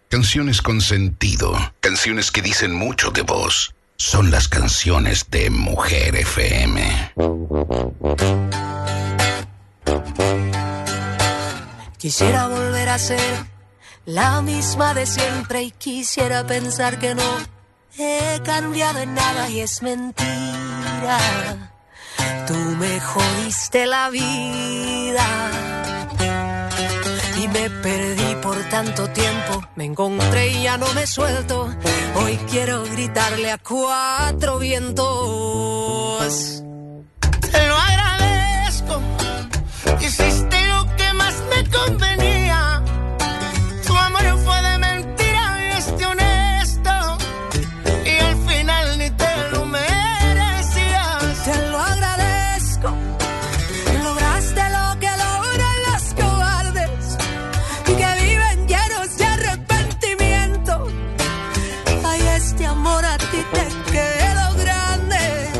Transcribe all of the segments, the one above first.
Canciones con sentido, canciones que dicen mucho de vos. Son las canciones de Mujer FM. Quisiera volver a ser la misma de siempre y quisiera pensar que no he cambiado en nada y es mentira. Tú me jodiste la vida y me perdí por tanto tiempo. Me encontré y ya no me suelto. Hoy quiero gritarle a cuatro vientos. Te lo agradezco. Hiciste lo que más me convenía. Tu amor fue de mentira y este honesto. Y al final ni te lo merecías. Te lo agradezco. Lograste lo que logran los cobardes, que viven llenos de arrepentimiento. Ay, este amor a ti te quedó grande.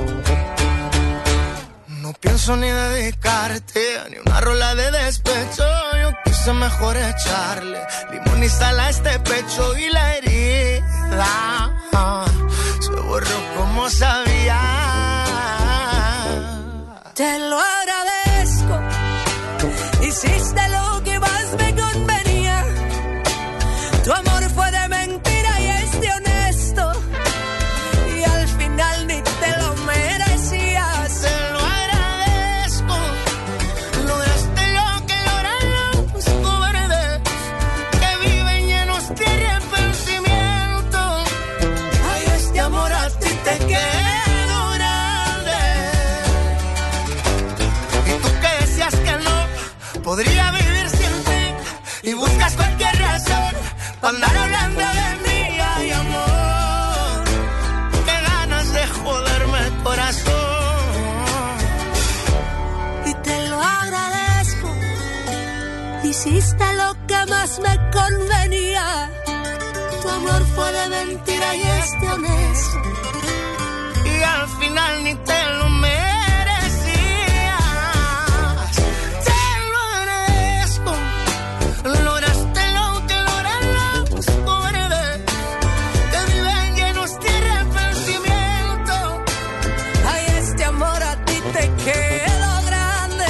No pienso ni dedicarte ni una rola de despecho. Yo quise mejor echarle limón y sal a este pecho y la herida se borró como sabía. Te lo agradezco. Hiciste lo que más me convenía. Tu amor fue de mentira y es de honesto. Y al final ni te lo merecías. Te lo agradezco. Lograste lo que logran los cobardes, que viven llenos de arrepentimiento. Ay, este amor a ti te quedó grande. Y tú que decías que no podría vivir sin ti, y buscas cualquier razón para andar hablando de mí. Ay, amor, qué ganas de joderme el corazón. Y te lo agradezco. Hiciste lo que más me convenía. Tu amor fue de mentira y es de honesto. Y al final ni te lo merecías. Te lo agradezco. Lograste lo que logran los cobardes, que viven llenos de arrepentimiento. Ay, este amor a ti te quedó grande.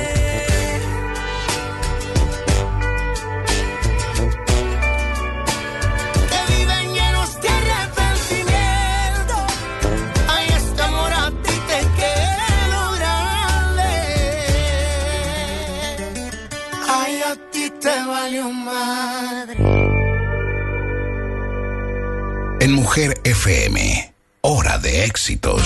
Que viven llenos de arrepentimiento. Ay, este amor a ti te quedó grande. Ay, a ti te valió madre. En Mujer FM, hora de éxitos.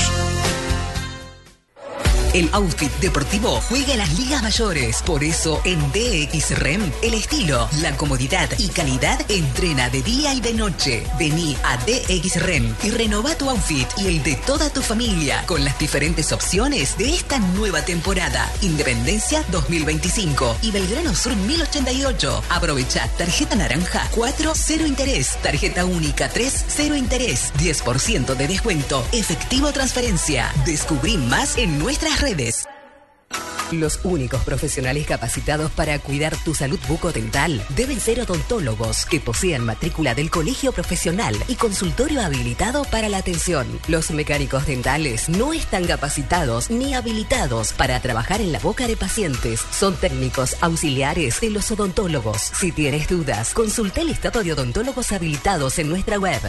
El outfit deportivo juega en las ligas mayores. Por eso, en DXREM, el estilo, la comodidad y calidad entrena de día y de noche. Vení a DXREM y renova tu outfit y el de toda tu familia con las diferentes opciones de esta nueva temporada. Independencia 2025 y Belgrano Sur 1088. Aprovecha tarjeta naranja 4, 0 interés. Tarjeta única 3, 0 interés. 10% de descuento. Efectivo transferencia. Descubrí más en nuestras redes. Los únicos profesionales capacitados para cuidar tu salud bucodental deben ser odontólogos que posean matrícula del colegio profesional y consultorio habilitado para la atención. Los mecánicos dentales no están capacitados ni habilitados para trabajar en la boca de pacientes. Son técnicos auxiliares de los odontólogos. Si tienes dudas, consulta el listado de odontólogos habilitados en nuestra web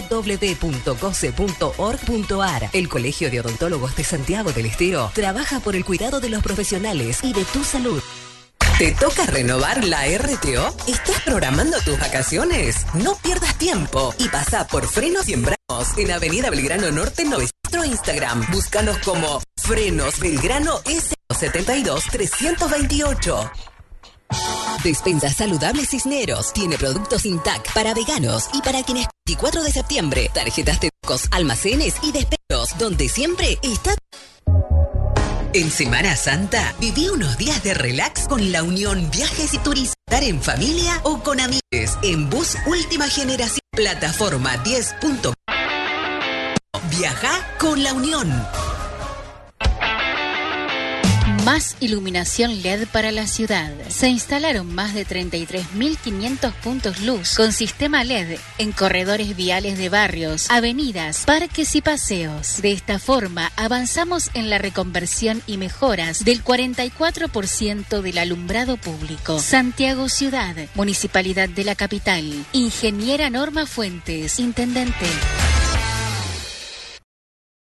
www.goce.org.ar. El Colegio de Odontólogos de Santiago del Estero trabaja por el cuidado de los profesionales y de tu salud. ¿Te toca renovar la RTO? ¿Estás programando tus vacaciones? No pierdas tiempo y pasa por Frenos y Embragues en Avenida Belgrano Norte 900 Instagram. Búscanos como Frenos Belgrano S72 328. Despensa Saludable Cisneros tiene productos Intac para veganos y para quienes 24 de septiembre. Tarjetas de almacenes y despechos, donde siempre está. En Semana Santa, viví unos días de relax con La Unión Viajes y Turismo. Estar en familia o con amigos en bus última generación. Plataforma 10. Viaja con La Unión. Más iluminación LED para la ciudad. Se instalaron más de 33.500 puntos luz con sistema LED en corredores viales de barrios, avenidas, parques y paseos. De esta forma, avanzamos en la reconversión y mejoras del 44% del alumbrado público. Santiago Ciudad, Municipalidad de la Capital. Ingeniera Norma Fuentes, Intendente.